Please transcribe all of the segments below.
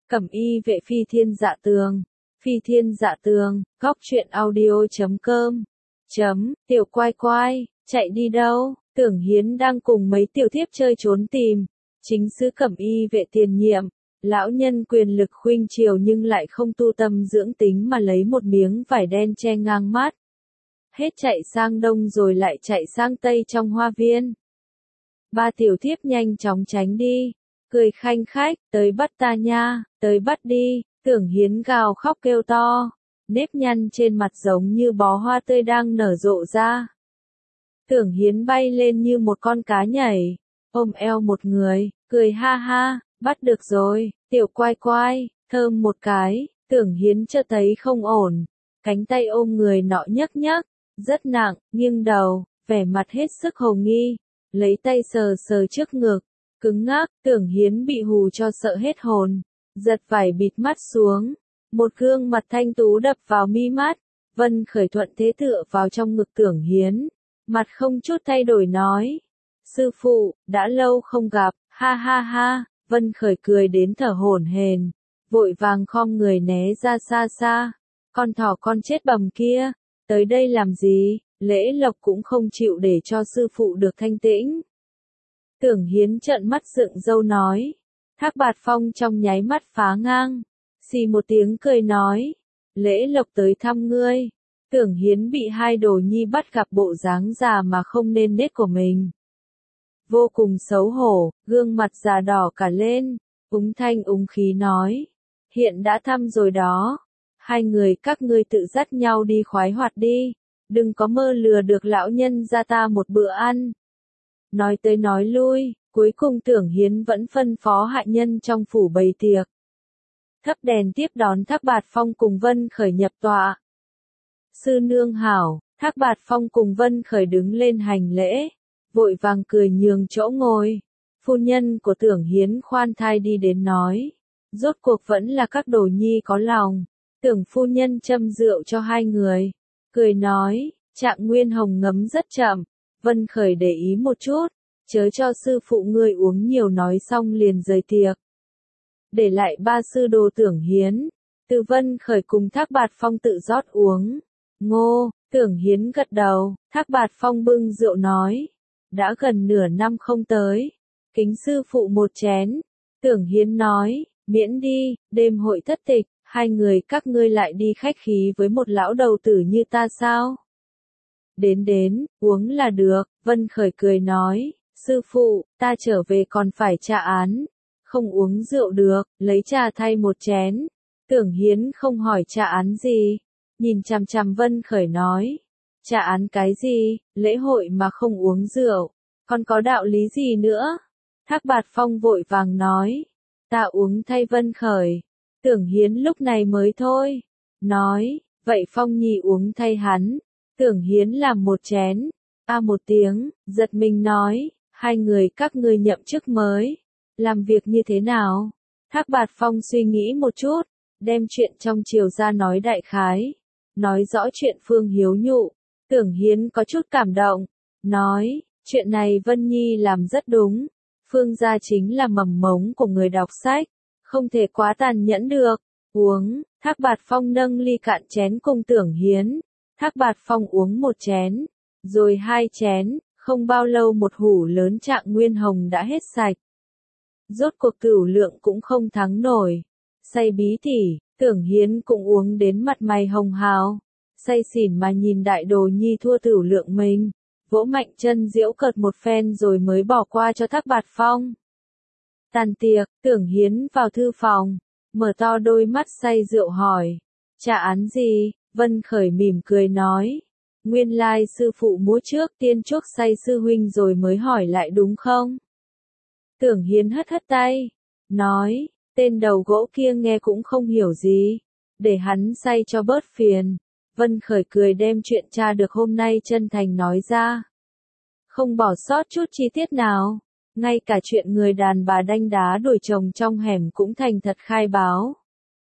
Cẩm y vệ phi thiên dạ tường. Phi thiên dạ tường, góc truyện audio.com. Tiểu quai quai, chạy đi đâu? Tưởng Hiến đang cùng mấy tiểu thiếp chơi trốn tìm. Chính sứ cẩm y vệ tiền nhiệm. Lão nhân quyền lực khuynh triều nhưng lại không tu tâm dưỡng tính mà lấy một miếng vải đen che ngang mắt. Hết chạy sang đông rồi lại chạy sang tây trong hoa viên. Ba tiểu thiếp nhanh chóng tránh đi. Cười khanh khách, tới bắt ta nha, tới bắt đi. Tưởng Hiến gào khóc kêu to. Nếp nhăn trên mặt giống như bó hoa tươi đang nở rộ ra. Tưởng Hiến bay lên như một con cá nhảy, ôm eo một người, cười ha ha, bắt được rồi, tiểu quai quai, thơm một cái. Tưởng Hiến chợt thấy không ổn, cánh tay ôm người nọ nhấc nhấc, rất nặng, nghiêng đầu, vẻ mặt hết sức hồ nghi, lấy tay sờ sờ trước ngực, cứng ngắc. Tưởng Hiến bị hù cho sợ hết hồn, giật vải bịt mắt xuống, một gương mặt thanh tú đập vào mi mắt. Vân Khởi thuận thế tựa vào trong ngực Tưởng Hiến, mặt không chút thay đổi nói: sư phụ, đã lâu không gặp, ha ha ha. Vân Khởi cười đến thở hổn hển, vội vàng khom người né ra xa xa. Con thỏ con chết bầm kia, tới đây làm gì? Lễ Lộc cũng không chịu để cho sư phụ được thanh tĩnh. Tưởng Hiến trợn mắt dựng râu nói. Thác Bạt Phong trong nháy mắt phá ngang, xì một tiếng cười nói: Lễ Lộc tới thăm ngươi. Tưởng Hiến bị hai đồ nhi bắt gặp bộ dáng già mà không nên nết của mình. Vô cùng xấu hổ, gương mặt già đỏ cả lên, úng thanh úng khí nói: hiện đã thăm rồi đó. Hai người các ngươi tự dắt nhau đi khoái hoạt đi, đừng có mơ lừa được lão nhân gia ta một bữa ăn. Nói tới nói lui, cuối cùng Tưởng Hiến vẫn phân phó hạ nhân trong phủ bày tiệc. Thắp đèn tiếp đón Thác Bạt Phong cùng Vân Khởi nhập tọa. Sư nương hảo. Thác Bạt Phong cùng Vân Khởi đứng lên hành lễ, vội vàng cười nhường chỗ ngồi. Phu nhân của Tưởng Hiến khoan thai đi đến nói: rốt cuộc vẫn là các đồ nhi có lòng. Tưởng phu nhân châm rượu cho hai người, cười nói: Trạng Nguyên Hồng ngấm rất chậm, Vân Khởi để ý một chút, chớ cho sư phụ ngươi uống nhiều. Nói xong liền rời tiệc, để lại ba sư đồ Tưởng Hiến, Từ Vân Khởi cùng Thác Bạt Phong tự rót uống. Ngô. Tưởng Hiến gật đầu. Thác Bạt Phong bưng rượu nói: đã gần nửa năm không tới, kính sư phụ một chén. Tưởng Hiến nói: miễn đi, đêm hội thất tịch, hai người các ngươi lại đi khách khí với một lão đầu tử như ta sao? Đến, uống là được. Vân Khởi cười nói: sư phụ, ta trở về còn phải tra án, không uống rượu được, lấy trà thay một chén. Tưởng Hiến không hỏi tra án gì, nhìn chằm chằm Vân Khởi nói: tra án cái gì, lễ hội mà không uống rượu, còn có đạo lý gì nữa? Thác Bạt Phong vội vàng nói: ta uống thay Vân Khởi. Tưởng Hiến lúc này mới thôi, nói: vậy Phong Nhi uống thay hắn. Tưởng Hiến làm một chén, một tiếng, giật mình nói: hai người các ngươi nhậm chức mới, làm việc như thế nào? Thác Bạt Phong suy nghĩ một chút, đem chuyện trong triều ra nói đại khái, nói rõ chuyện Phương Hiếu nhụ. Tưởng Hiến có chút cảm động, nói: chuyện này Vân Nhi làm rất đúng, Phương gia chính là mầm mống của người đọc sách, không thể quá tàn nhẫn được. Uống. Thác Bạt Phong nâng ly cạn chén cùng Tưởng Hiến. Thác Bạt Phong uống một chén, rồi hai chén, không bao lâu một hũ lớn Trạng Nguyên Hồng đã hết sạch. Rốt cuộc Cửu Lượng cũng không thắng nổi, say bí tỉ. Tưởng Hiến cũng uống đến mặt mày hồng hào, say xỉn mà nhìn đại đồ nhi thua Cửu Lượng mình, vỗ mạnh chân giễu cợt một phen rồi mới bỏ qua cho Thác Bạt Phong. Tàn tiệc, Tưởng Hiến vào thư phòng, mở to đôi mắt say rượu hỏi: tra án gì? Vân Khởi mỉm cười nói: nguyên lai sư phụ múa trước tiên chuốc say sư huynh rồi mới hỏi lại đúng không? Tưởng Hiến hất hất tay, nói: tên đầu gỗ kia nghe cũng không hiểu gì, để hắn say cho bớt phiền. Vân Khởi cười đem chuyện tra được hôm nay chân thành nói ra, không bỏ sót chút chi tiết nào, ngay cả chuyện người đàn bà đanh đá đuổi chồng trong hẻm cũng thành thật khai báo.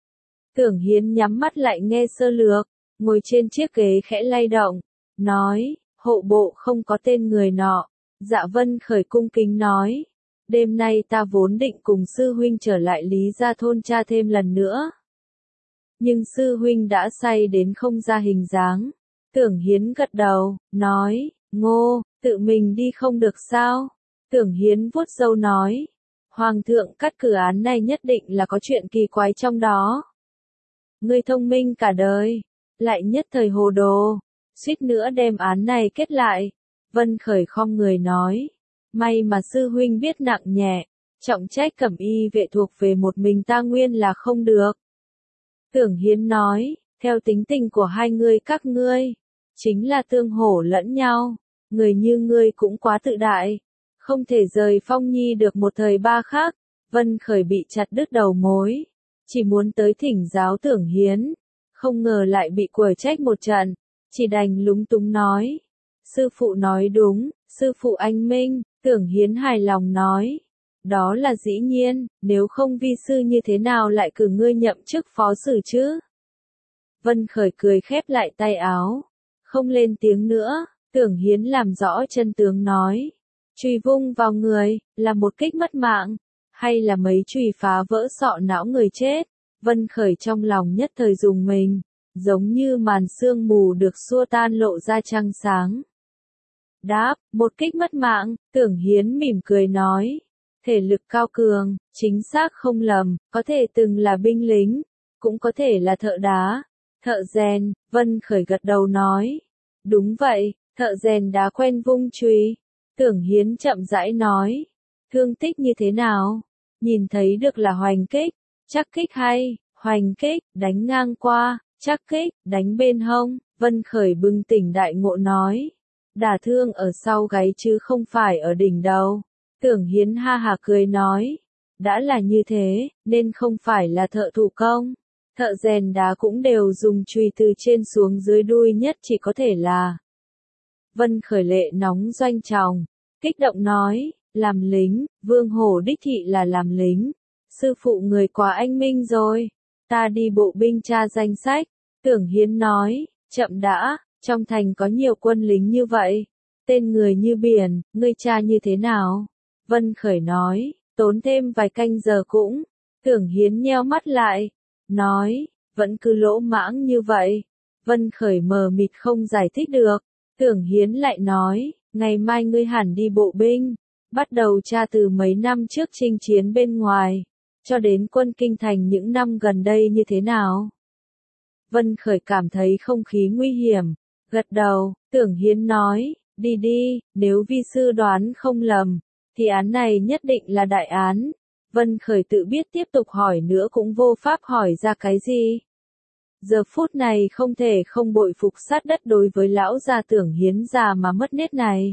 Tưởng Hiến nhắm mắt lại nghe sơ lược, ngồi trên chiếc ghế khẽ lay động, nói: hộ bộ không có tên người nọ. Dạ. Vân Khởi cung kính nói: đêm nay ta vốn định cùng sư huynh trở lại Lý Gia thôn tra thêm lần nữa. Nhưng sư huynh đã say đến không ra hình dáng. Tưởng Hiến gật đầu, nói, Ngô, tự mình đi không được sao? Tưởng Hiến vuốt râu nói, Hoàng thượng cắt cử án này nhất định là có chuyện kỳ quái trong đó. Ngươi thông minh cả đời, lại nhất thời hồ đồ, suýt nữa đem án này kết lại. Vân Khởi khom người nói, may mà sư huynh biết nặng nhẹ, trọng trách cẩm y vệ thuộc về một mình ta nguyên là không được. Tưởng Hiến nói, theo tính tình của hai ngươi các ngươi, chính là tương hổ lẫn nhau, người như ngươi cũng quá tự đại, không thể rời Phong Nhi được một thời ba khác. Vân Khởi bị chặt đứt đầu mối, chỉ muốn tới thỉnh giáo Tưởng Hiến, không ngờ lại bị quở trách một trận, chỉ đành lúng túng nói, sư phụ nói đúng, sư phụ anh minh. Tưởng Hiến hài lòng nói, đó là dĩ nhiên, nếu không vi sư như thế nào lại cử ngươi nhậm chức phó sử chứ? Vân Khởi cười khép lại tay áo, không lên tiếng nữa. Tưởng Hiến làm rõ chân tướng nói, chùy vung vào người, là một kích mất mạng, hay là mấy chùy phá vỡ sọ não người chết? Vân Khởi trong lòng nhất thời rùng mình, giống như màn sương mù được xua tan lộ ra trăng sáng. Đáp, một kích mất mạng. Tưởng Hiến mỉm cười nói, thể lực cao cường, chính xác không lầm, có thể từng là binh lính, cũng có thể là thợ đá, thợ rèn. Vân Khởi gật đầu nói, đúng vậy, thợ rèn đá quen vung chùy. Tưởng Hiến chậm rãi nói, thương tích như thế nào? Nhìn thấy được là hoành kích, chắc kích hay, hoành kích, đánh ngang qua, chắc kích, đánh bên hông. Vân Khởi bừng tỉnh đại ngộ nói, đả thương ở sau gáy chứ không phải ở đỉnh đầu. Tưởng Hiến ha hả cười nói, đã là như thế, nên không phải là thợ thủ công. Thợ rèn đá cũng đều dùng chùy từ trên xuống dưới đuôi nhất chỉ có thể là. Vân Khởi lệ nóng doanh tròng, kích động nói, làm lính, Vương Hổ đích thị là làm lính. Sư phụ người quá anh minh rồi, ta đi bộ binh tra danh sách. Tưởng Hiến nói, chậm đã, trong thành có nhiều quân lính như vậy, tên người như biển, ngươi tra như thế nào? Vân Khởi nói, tốn thêm vài canh giờ cũng. Tưởng Hiến nheo mắt lại, nói, vẫn cứ lỗ mãng như vậy. Vân Khởi mờ mịt không giải thích được. Tưởng Hiến lại nói, ngày mai ngươi hẳn đi bộ binh, bắt đầu tra từ mấy năm trước chinh chiến bên ngoài, cho đến quân kinh thành những năm gần đây như thế nào. Vân Khởi cảm thấy không khí nguy hiểm, gật đầu. Tưởng Hiến nói, đi đi, nếu vi sư đoán không lầm, thì án này nhất định là đại án. Vân Khởi tự biết tiếp tục hỏi nữa cũng vô pháp hỏi ra cái gì. Giờ phút này không thể không bội phục sát đất đối với lão già Tưởng Hiến già mà mất nết này.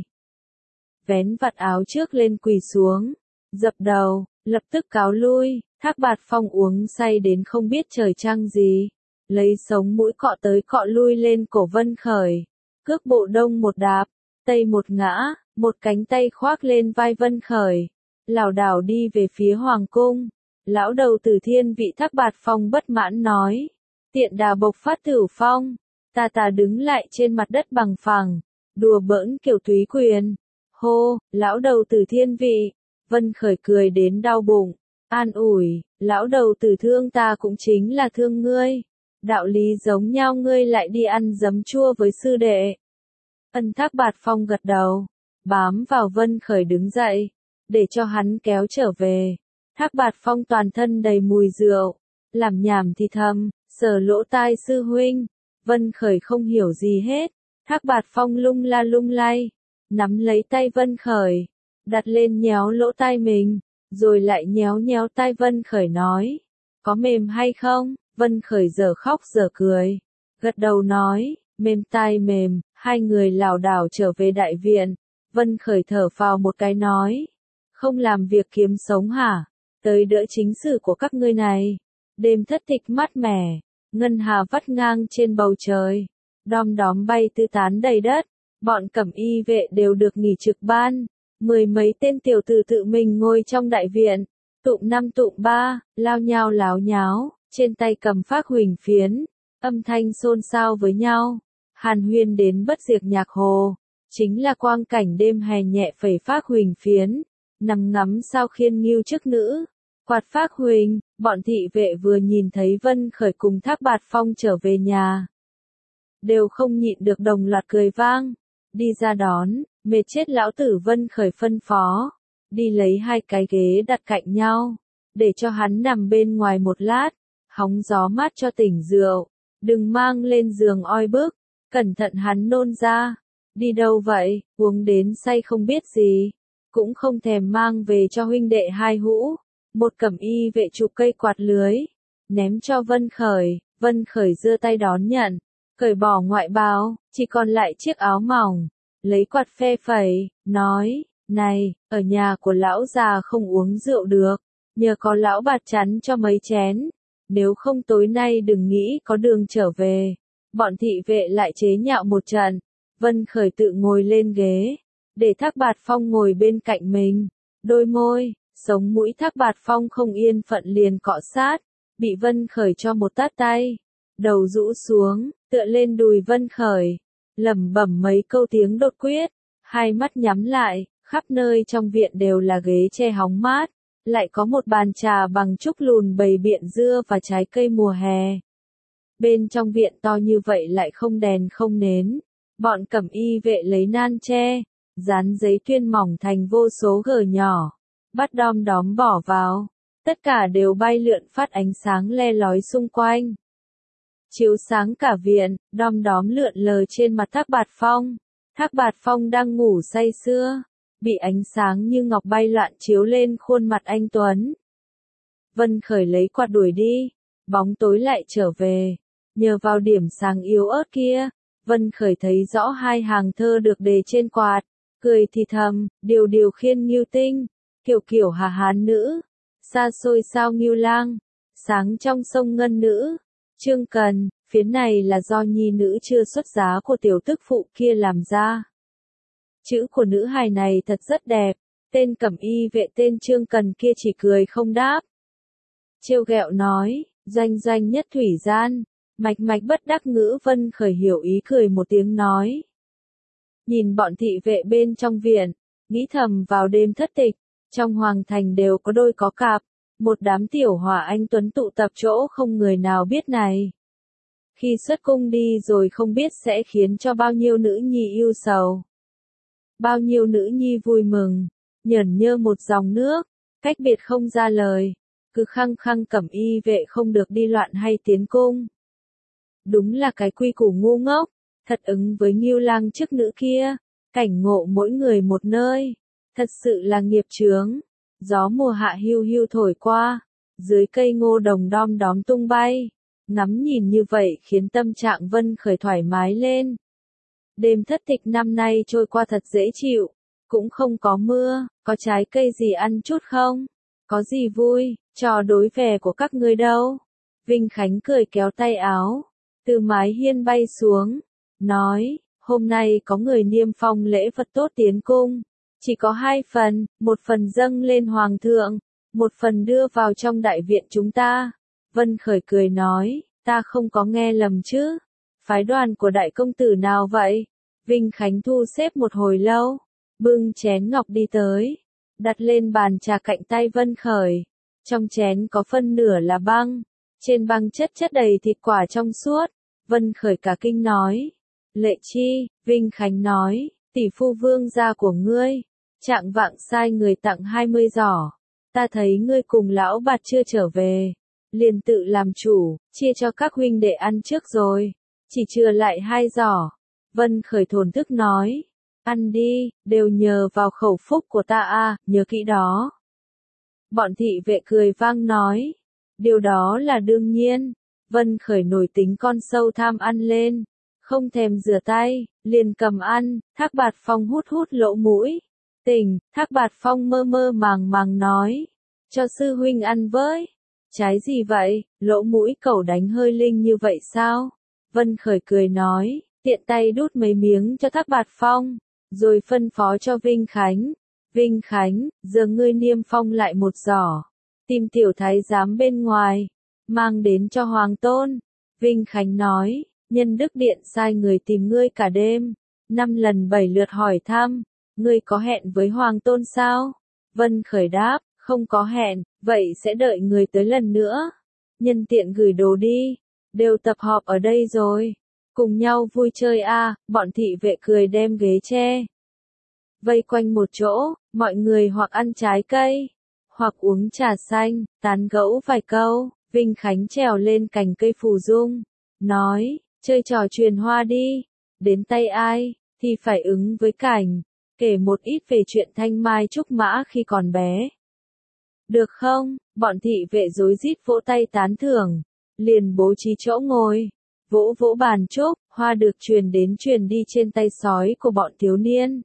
Vén vạt áo trước lên quỳ xuống, dập đầu, lập tức cáo lui. Thác Bạt Phong uống say đến không biết trời trăng gì, lấy sống mũi cọ tới cọ lui lên cổ Vân Khởi, cước bộ đông một đạp, tây một ngã, một cánh tay khoác lên vai Vân Khởi, lảo đảo đi về phía hoàng cung. Lão đầu Tử Thiên vị Thác Bạt Phong bất mãn nói, tiện đà bộc phát Tử Phong, ta đứng lại trên mặt đất bằng phẳng, đùa bỡn kiểu túy quyền. Hô, lão đầu Tử Thiên vị. Vân Khởi cười đến đau bụng, an ủi, lão đầu tử thương ta cũng chính là thương ngươi. Đạo lý giống nhau ngươi lại đi ăn giấm chua với sư đệ. Thác Bạt Phong gật đầu, bám vào Vân Khởi đứng dậy, để cho hắn kéo trở về. Thác Bạt Phong toàn thân đầy mùi rượu, làm nhảm thì thầm, sờ lỗ tai sư huynh. Vân Khởi không hiểu gì hết. Thác Bạt Phong lung la lung lay, nắm lấy tay Vân Khởi, đặt lên nhéo lỗ tai mình, rồi lại nhéo nhéo tai Vân Khởi nói, có mềm hay không? Vân Khởi giờ khóc giờ cười, gật đầu nói, mềm tai mềm. Hai người lảo đảo trở về đại viện. Vân Khởi thở phào một cái nói, không làm việc kiếm sống hả? Tới đỡ chính sự của các ngươi này. Đêm thất tịch mát mẻ, ngân hà vắt ngang trên bầu trời, đom đóm bay tứ tán đầy đất. Bọn cẩm y vệ đều được nghỉ trực ban. Mười mấy tên tiểu tử tự mình ngồi trong đại viện, tụm năm tụm ba, lao nhao láo nháo, trên tay cầm phác huỳnh phiến, âm thanh xôn xao với nhau, hàn huyên đến bất diệt nhạc hồ, chính là quang cảnh đêm hè nhẹ phẩy phác huỳnh phiến, nằm ngắm sao khiên nghiêu chức nữ. Quạt Phác Huỳnh, bọn thị vệ vừa nhìn thấy Vân Khởi cùng Thác Bạt Phong trở về nhà. Đều không nhịn được đồng loạt cười vang. Đi ra đón, mệt chết lão tử. Vân Khởi phân phó. Đi lấy 2 cái ghế đặt cạnh nhau. Để cho hắn nằm bên ngoài một lát. Hóng gió mát cho tỉnh rượu. Đừng mang lên giường oi bức. Cẩn thận hắn nôn ra. Đi đâu vậy, uống đến say không biết gì. Cũng không thèm mang về cho huynh đệ 2 hũ. Một cẩm y vệ chụp cây quạt lưới. Ném cho Vân Khởi. Vân Khởi giơ tay đón nhận. Cởi bỏ ngoại bào, chỉ còn lại chiếc áo mỏng. Lấy quạt phe phẩy, nói, này, ở nhà của lão già không uống rượu được. Nhờ có lão Bạt chắn cho mấy chén. Nếu không tối nay đừng nghĩ có đường trở về. Bọn thị vệ lại chế nhạo một trận. Vân Khởi tự ngồi lên ghế. Để Thác Bạt Phong ngồi bên cạnh mình. Đôi môi, sống mũi Thác Bạt Phong không yên phận liền cọ sát. Bị Vân Khởi cho một tát tay. Đầu rũ xuống, tựa lên đùi Vân Khởi. Lẩm bẩm mấy câu tiếng đột quyết. 2 mắt nhắm lại, khắp nơi trong viện đều là ghế che hóng mát. Lại có một bàn trà bằng trúc lùn bày biện dưa và trái cây mùa hè. Bên trong viện to như vậy lại không đèn không nến. Bọn cẩm y vệ lấy nan tre, dán giấy tuyên mỏng thành vô số gờ nhỏ. Bắt đom đóm bỏ vào. Tất cả đều bay lượn phát ánh sáng le lói xung quanh. Chiếu sáng cả viện, đom đóm lượn lờ trên mặt Thác Bạt Phong. Thác Bạt Phong đang ngủ say sưa. Bị ánh sáng như ngọc bay loạn chiếu lên khuôn mặt anh Tuấn. Vân Khởi lấy quạt đuổi đi. Bóng tối lại trở về. Nhờ vào điểm sáng yếu ớt kia, Vân Khởi thấy rõ 2 hàng thơ được đề trên quạt. Cười thì thầm, điều điều khiên nghiêu tinh. Kiểu kiểu hà hán nữ. Xa xôi sao nghiêu lang. Sáng trong sông ngân nữ. Chương Cần, phiến này là do nhi nữ chưa xuất giá của tiểu tức phụ kia làm ra. Chữ của nữ hài này thật rất đẹp. Tên cẩm y vệ tên Chương Cần kia chỉ cười không đáp. Trêu ghẹo nói, doanh doanh nhất thủy gian. Mạch mạch bất đắc ngữ. Vân Khởi hiểu ý cười một tiếng nói. Nhìn bọn thị vệ bên trong viện, nghĩ thầm vào đêm thất tịch, trong hoàng thành đều có đôi có cặp. Một đám tiểu hòa anh tuấn tụ tập chỗ không người nào biết này. Khi xuất cung đi rồi không biết sẽ khiến cho bao nhiêu nữ nhi yêu sầu. Bao nhiêu nữ nhi vui mừng, nhởn nhơ một dòng nước, cách biệt không ra lời. Cứ khăng khăng cẩm y vệ không được đi loạn hay tiến cung. Đúng là cái quy củ ngu ngốc, thật ứng với nghiêu lang chức nữ kia. Cảnh ngộ mỗi người một nơi, thật sự là nghiệp chướng. Gió mùa hạ hiu hiu thổi qua, dưới cây ngô đồng đom đóm tung bay. Ngắm nhìn như vậy khiến tâm trạng Vân Khởi thoải mái lên. Đêm thất tịch năm nay trôi qua thật dễ chịu, cũng không có mưa, có trái cây gì ăn chút không? Có gì vui, trò đối vẻ của các ngươi đâu? Vinh Khánh cười kéo tay áo, từ mái hiên bay xuống, nói, hôm nay có người niêm phong lễ vật tốt tiến cung. Chỉ có 2 phần, một phần dâng lên hoàng thượng, một phần đưa vào trong đại viện chúng ta. Vân Khởi cười nói, ta không có nghe lầm chứ. Phái đoàn của đại công tử nào vậy? Vinh Khánh thu xếp một hồi lâu, bưng chén ngọc đi tới, đặt lên bàn trà cạnh tay Vân Khởi. Trong chén có phân nửa là băng, trên băng chất chất đầy thịt quả trong suốt. Vân Khởi cả kinh nói, Lệ Chi. Vinh Khánh nói, tỷ phu vương gia của ngươi, trạng vạng sai người tặng 20 giỏ. Ta thấy ngươi cùng lão Bạt chưa trở về, liền tự làm chủ, chia cho các huynh đệ ăn trước rồi, chỉ chừa lại 2 giỏ. Vân Khởi thổn thức nói, ăn đi, đều nhờ vào khẩu phúc của ta à, nhớ kỹ đó. Bọn thị vệ cười vang nói, điều đó là đương nhiên. Vân Khởi nổi tính con sâu tham ăn lên, không thèm rửa tay, liền cầm ăn. Thác Bạt Phong hút hút lỗ mũi. Tỉnh, Thác Bạt Phong mơ mơ màng màng nói, cho sư huynh ăn với. Trái gì vậy, lỗ mũi cẩu đánh hơi linh như vậy sao? Vân Khởi cười nói, tiện tay đút mấy miếng cho Thác Bạt Phong, rồi phân phó cho Vinh Khánh. Vinh Khánh, giờ ngươi niêm phong lại một giỏ, tìm tiểu thái giám bên ngoài, mang đến cho Hoàng Tôn. Vinh Khánh nói, nhân đức điện sai người tìm ngươi cả đêm, 5 lần 7 lượt hỏi thăm, ngươi có hẹn với Hoàng Tôn sao? Vân Khởi đáp, không có hẹn, vậy sẽ đợi người tới lần nữa. Nhân tiện gửi đồ đi, đều tập họp ở đây rồi. Cùng nhau vui chơi à, bọn thị vệ cười đem ghế tre. Vây quanh một chỗ, mọi người hoặc ăn trái cây, hoặc uống trà xanh, tán gẫu vài câu. Vinh Khánh trèo lên cành cây phù dung, nói, chơi trò truyền hoa đi, đến tay ai, thì phải ứng với cảnh, kể một ít về chuyện thanh mai trúc mã khi còn bé. Được không? Bọn thị vệ rối rít vỗ tay tán thưởng, liền bố trí chỗ ngồi, vỗ vỗ bàn trúc, hoa được truyền đến truyền đi trên tay sói của bọn thiếu niên.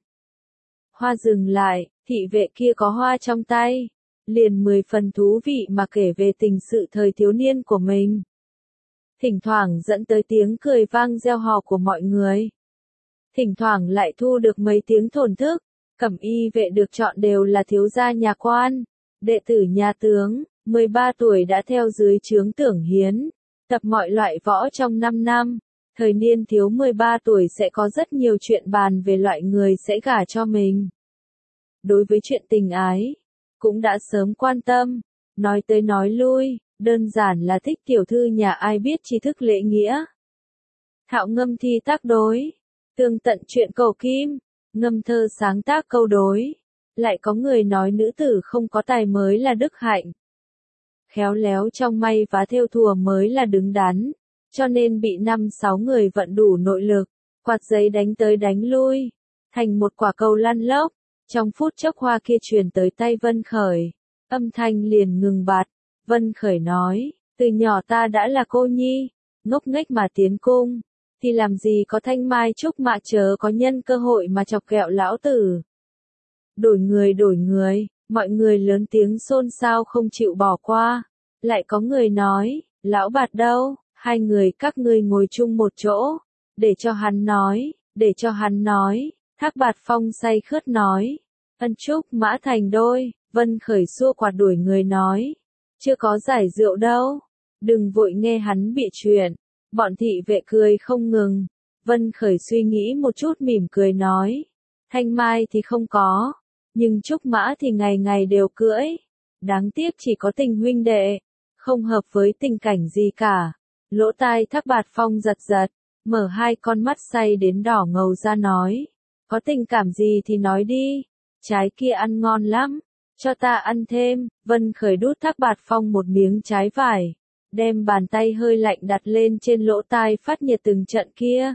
Hoa dừng lại, thị vệ kia có hoa trong tay, liền 10 phần thú vị mà kể về tình sự thời thiếu niên của mình. Thỉnh thoảng dẫn tới tiếng cười vang reo hò của mọi người. Thỉnh thoảng lại thu được mấy tiếng thổn thức, cẩm y vệ được chọn đều là thiếu gia nhà quan, đệ tử nhà tướng, 13 tuổi đã theo dưới trướng Tưởng Hiến, tập mọi loại võ trong 5 năm. Thời niên thiếu 13 tuổi sẽ có rất nhiều chuyện bàn về loại người sẽ gả cho mình. Đối với chuyện tình ái, cũng đã sớm quan tâm, nói tới nói lui, đơn giản là thích tiểu thư nhà ai biết tri thức lễ nghĩa. Thạo ngâm thi tác đối, tường tận chuyện cầu kim, ngâm thơ sáng tác câu đối. Lại có người nói nữ tử không có tài mới là đức hạnh. Khéo léo trong may vá thêu thùa mới là đứng đắn, cho nên bị 5-6 người vận đủ nội lực, quạt giấy đánh tới đánh lui, thành một quả cầu lăn lóc. Trong phút chốc hoa kia truyền tới tay Vân Khởi, âm thanh liền ngừng bặt. Vân Khởi nói, từ nhỏ ta đã là cô nhi, ngốc nghếch mà tiến cung, thì làm gì có thanh mai trúc mã chớ có nhân cơ hội mà chọc ghẹo lão tử. Đổi người, mọi người lớn tiếng xôn xao không chịu bỏ qua. Lại có người nói, lão Bạt đâu, hai người các ngươi ngồi chung một chỗ, để cho hắn nói. Thác Bạt Phong say khướt nói, ân trúc mã thành đôi. Vân Khởi xua quạt đuổi người nói, chưa có giải rượu đâu, đừng vội nghe hắn bịa chuyện. Bọn thị vệ cười không ngừng. Vân Khởi suy nghĩ một chút mỉm cười nói, thanh mai thì không có, nhưng trúc mã thì ngày ngày đều cưỡi. Đáng tiếc chỉ có tình huynh đệ, không hợp với tình cảnh gì cả. Lỗ tai Thác Bạt Phong giật giật, mở hai con mắt say đến đỏ ngầu ra nói, có tình cảm gì thì nói đi, trái kia ăn ngon lắm, cho ta ăn thêm. Vân Khởi đút Thác Bạt Phong một miếng trái vải, đem bàn tay hơi lạnh đặt lên trên lỗ tai phát nhiệt từng trận kia.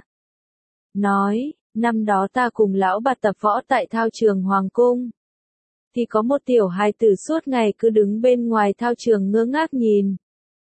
Nói, năm đó ta cùng lão Bạt tập võ tại thao trường Hoàng Cung. Thì có một tiểu hài tử suốt ngày cứ đứng bên ngoài thao trường ngơ ngác nhìn.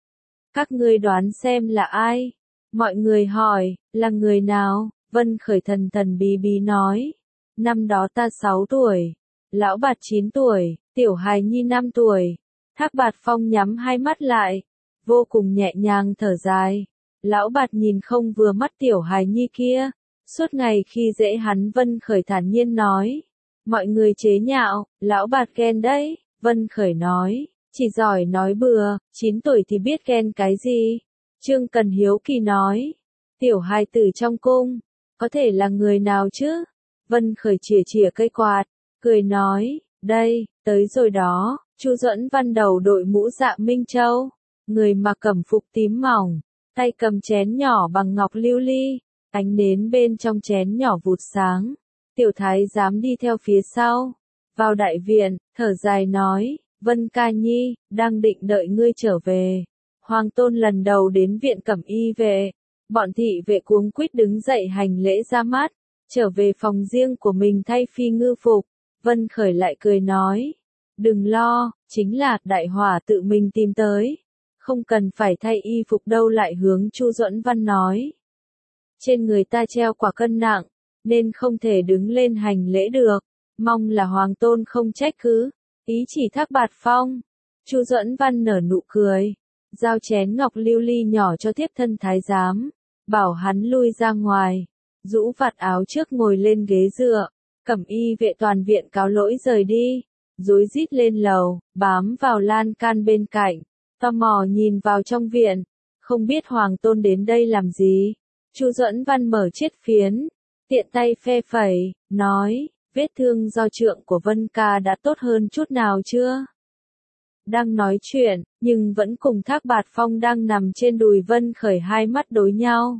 Các ngươi đoán xem là ai? Mọi người hỏi, là người nào? Vân Khởi thần thần bí bí nói. Năm đó ta 6 tuổi, lão Bạt 9 tuổi, tiểu hài nhi 5 tuổi. Thác Bạt Phong nhắm hai mắt lại, vô cùng nhẹ nhàng thở dài. Lão Bạt nhìn không vừa mắt tiểu hài nhi kia, suốt ngày khi dễ hắn. Vân Khởi thản nhiên nói. Mọi người chế nhạo, lão Bạt ghen đấy. Vân Khởi nói, chỉ giỏi nói bừa, 9 tuổi thì biết ghen cái gì. Trương Cần hiếu kỳ nói, tiểu hài tử trong cung, có thể là người nào chứ? Vân Khởi chìa cây quạt, cười nói, đây, tới rồi đó. Chu Duẫn Văn đầu đội mũ dạ Minh Châu, người mặc cẩm phục tím mỏng, tay cầm chén nhỏ bằng ngọc lưu ly, ánh nến bên trong chén nhỏ vụt sáng. Tiểu thái giám đi theo phía sau, vào đại viện, thở dài nói, Vân ca nhi, đang định đợi ngươi trở về. Hoàng tôn lần đầu đến viện cẩm y vệ, bọn thị vệ cuống quýt đứng dậy hành lễ ra mắt, trở về phòng riêng của mình thay phi ngư phục. Vân Khởi lại cười nói, đừng lo, chính là đại hỏa tự mình tìm tới, không cần phải thay y phục đâu. Lại hướng Chu Duẫn Văn nói, trên người ta treo quả cân nặng, nên không thể đứng lên hành lễ được, mong là hoàng tôn không trách cứ. Ý chỉ Thác Bạt Phong. Chu Duẫn Văn nở nụ cười, giao chén ngọc lưu ly nhỏ cho thiếp thân thái giám, bảo hắn lui ra ngoài, rũ vạt áo trước ngồi lên ghế dựa. Cẩm y vệ toàn viện cáo lỗi rời đi, rối rít lên lầu, bám vào lan can bên cạnh, tò mò nhìn vào trong viện, không biết hoàng tôn đến đây làm gì. Chu Duẫn Văn mở chiếc phiến, tiện tay phe phẩy, nói, vết thương do trượng của Vân ca đã tốt hơn chút nào chưa? Đang nói chuyện, nhưng vẫn cùng Thác Bạt Phong đang nằm trên đùi Vân Khởi hai mắt đối nhau.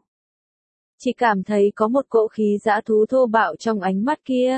Chỉ cảm thấy có một cỗ khí dã thú thô bạo trong ánh mắt kia.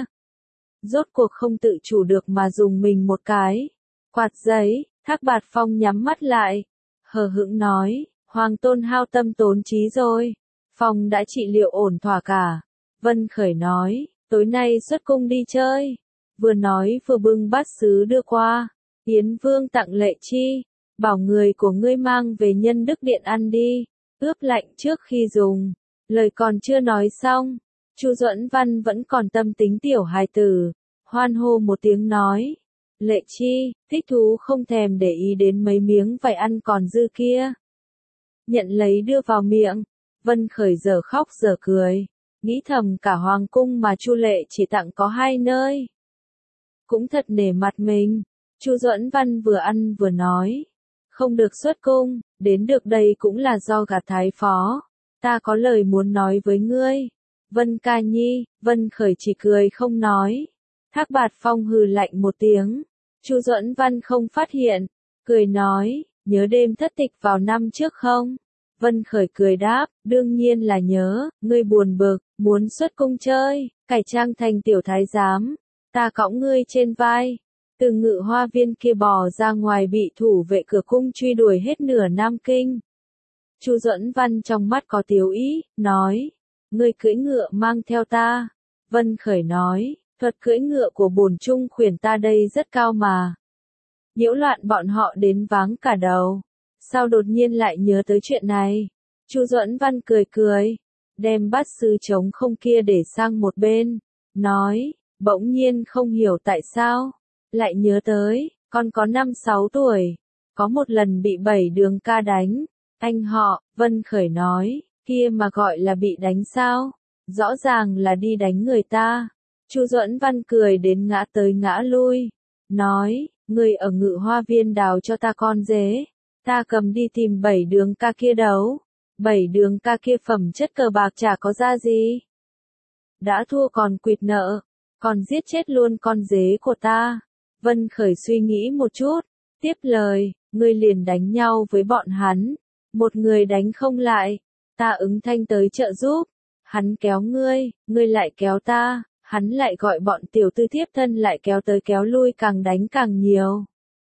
Rốt cuộc không tự chủ được mà dùng mình một cái. Quạt giấy, Thác Bạt Phong nhắm mắt lại. Hờ hững nói, Hoàng Tôn hao tâm tốn trí rồi. Phong đã trị liệu ổn thỏa cả. Vân Khởi nói, tối nay xuất cung đi chơi. Vừa nói vừa bưng bát sứ đưa qua. Yến Vương tặng Lệ Chi, bảo người của ngươi mang về Nhân Đức Điện ăn đi, ướp lạnh trước khi dùng. Lời còn chưa nói xong, Chu Duẫn Văn vẫn còn tâm tính tiểu hài tử, hoan hô một tiếng nói. Lệ Chi, thích thú không thèm để ý đến mấy miếng vải ăn còn dư kia. Nhận lấy đưa vào miệng, Vân Khởi giờ khóc giờ cười, nghĩ thầm cả hoàng cung mà Chu Lệ chỉ tặng có 2 nơi. Cũng thật nể mặt mình. Chu Duẫn Văn vừa ăn vừa nói, không được xuất cung, đến được đây cũng là do gạt thái phó. Ta có lời muốn nói với ngươi. Vân ca nhi, Vân Khởi chỉ cười không nói. Thác Bạt Phong hừ lạnh một tiếng. Chu Duẫn Văn không phát hiện, cười nói, nhớ đêm thất tịch vào năm trước không? Vân Khởi cười đáp, đương nhiên là nhớ, ngươi buồn bực, muốn xuất cung chơi, cải trang thành tiểu thái giám. Ta cõng ngươi trên vai. Từ Ngự Hoa Viên kia bò ra ngoài bị thủ vệ cửa cung truy đuổi hết nửa Nam Kinh. Chu Duẫn Văn trong mắt có tiếu ý, nói, ngươi cưỡi ngựa mang theo ta. Vân Khởi nói, thuật cưỡi ngựa của bổn trung khuyển ta đây rất cao mà. Nhiễu loạn bọn họ đến váng cả đầu. Sao đột nhiên lại nhớ tới chuyện này? Chu Duẫn Văn cười cười, đem bát sứ trống không kia để sang một bên, nói, bỗng nhiên không hiểu tại sao. Lại nhớ tới, con có 5-6 tuổi, có một lần bị 7 đường ca đánh, anh họ, Vân Khởi nói, kia mà gọi là bị đánh sao, rõ ràng là đi đánh người ta. Chu Duẫn Văn cười đến ngã tới ngã lui, nói, người ở Ngự Hoa Viên đào cho ta con dế, ta cầm đi tìm 7 đường ca kia đấu, 7 đường ca kia phẩm chất cờ bạc chả có ra gì. Đã thua còn quỵt nợ, còn giết chết luôn con dế của ta. Vân Khởi suy nghĩ một chút, tiếp lời, ngươi liền đánh nhau với bọn hắn, một người đánh không lại, ta ứng thanh tới trợ giúp, hắn kéo ngươi lại kéo ta, hắn lại gọi bọn tiểu tư thiếp thân lại kéo tới kéo lui càng đánh càng nhiều.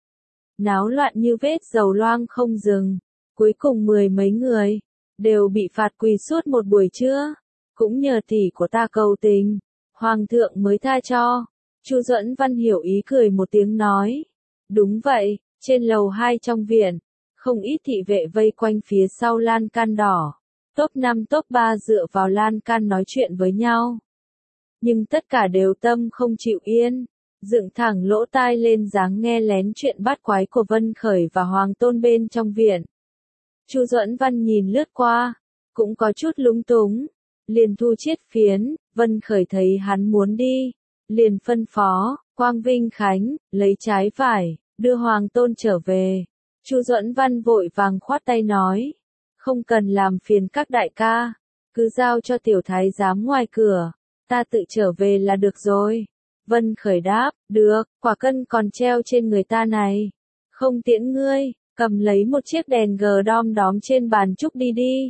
Náo loạn như vết dầu loang không dừng, cuối cùng 10 mấy người, đều bị phạt quỳ suốt một buổi trưa, cũng nhờ tỷ của ta cầu tình, Hoàng thượng mới tha cho. Chu Duẫn Văn hiểu ý cười một tiếng nói. Đúng vậy, trên lầu 2 trong viện, không ít thị vệ vây quanh phía sau lan can đỏ. Top 5 top 3 dựa vào lan can nói chuyện với nhau. Nhưng tất cả đều tâm không chịu yên, dựng thẳng lỗ tai lên dáng nghe lén chuyện bát quái của Vân Khởi và Hoàng Tôn bên trong viện. Chu Duẫn Văn nhìn lướt qua, cũng có chút lúng túng, liền thu chiết phiến, Vân Khởi thấy hắn muốn đi. Liền phân phó, Quang Vinh Khánh, lấy trái phải, đưa Hoàng Tôn trở về. Chu Duẫn Văn vội vàng khoát tay nói, không cần làm phiền các đại ca, cứ giao cho tiểu thái giám ngoài cửa, ta tự trở về là được rồi. Vân Khởi đáp, được, quả cân còn treo trên người ta này, không tiễn ngươi, cầm lấy một chiếc đèn gờ đom đóm trên bàn trúc đi đi.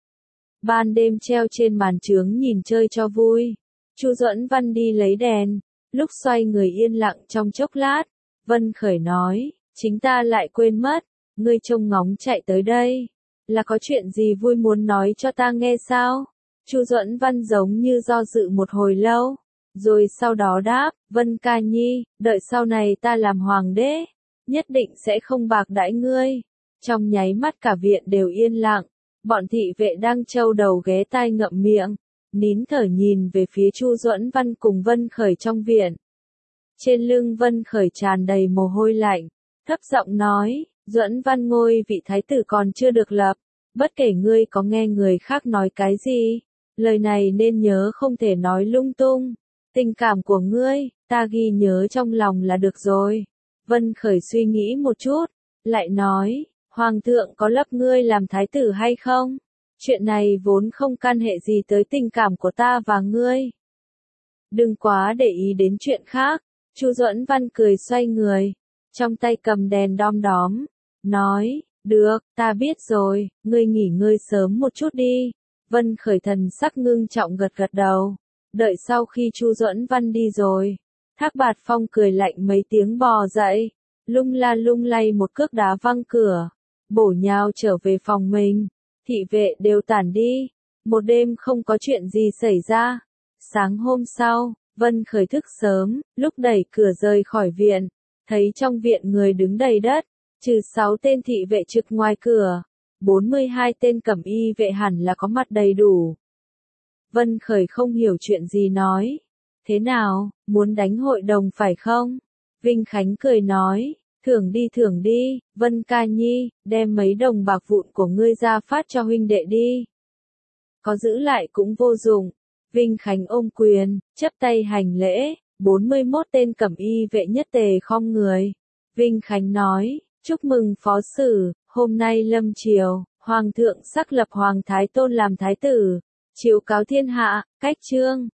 Ban đêm treo trên màn trướng nhìn chơi cho vui. Chu Duẫn Văn đi lấy đèn, lúc xoay người yên lặng trong chốc lát, Vân Khởi nói, chính ta lại quên mất, ngươi trông ngóng chạy tới đây, là có chuyện gì vui muốn nói cho ta nghe sao? Chu Duẫn Văn giống như do dự một hồi lâu, rồi sau đó đáp, Vân ca nhi, đợi sau này ta làm hoàng đế, nhất định sẽ không bạc đãi ngươi. Trong nháy mắt cả viện đều yên lặng, bọn thị vệ đang trâu đầu ghé tai ngậm miệng. Nín thở nhìn về phía Chu Duẫn Văn cùng Vân Khởi trong viện. Trên lưng Vân Khởi tràn đầy mồ hôi lạnh, thấp giọng nói, Duẫn Văn ngôi vị thái tử còn chưa được lập, bất kể ngươi có nghe người khác nói cái gì, lời này nên nhớ không thể nói lung tung, tình cảm của ngươi, ta ghi nhớ trong lòng là được rồi. Vân Khởi suy nghĩ một chút, lại nói, Hoàng thượng có lập ngươi làm thái tử hay không? Chuyện này vốn không can hệ gì tới tình cảm của ta và ngươi. đừng quá để ý đến chuyện khác. Chu Duẫn Văn cười xoay người, trong tay cầm đèn đom đóm, nói, được, ta biết rồi, ngươi nghỉ ngơi sớm một chút đi. Vân Khởi thần sắc ngưng trọng gật gật đầu, đợi sau khi Chu Duẫn Văn đi rồi. Thác Bạt Phong cười lạnh mấy tiếng bò dậy, lung la lung lay một cước đá văng cửa, bổ nhào trở về phòng mình. Thị vệ đều tản đi, một đêm không có chuyện gì xảy ra. Sáng hôm sau, Vân Khởi thức sớm, lúc đẩy cửa rời khỏi viện, thấy trong viện người đứng đầy đất, trừ 6 tên thị vệ trực ngoài cửa, 42 tên cẩm y vệ hẳn là có mặt đầy đủ. Vân Khởi không hiểu chuyện gì nói, thế nào, muốn đánh hội đồng phải không? Vinh Khánh cười nói, thưởng đi, Vân ca nhi, đem mấy đồng bạc vụn của ngươi ra phát cho huynh đệ đi. Có giữ lại cũng vô dụng. Vinh Khánh ôm quyền, chắp tay hành lễ, 41 tên cẩm y vệ nhất tề khom người. Vinh Khánh nói, chúc mừng phó sử, hôm nay lâm triều, hoàng thượng xác lập Hoàng Thái Tôn làm thái tử, chiếu cáo thiên hạ, cách chương.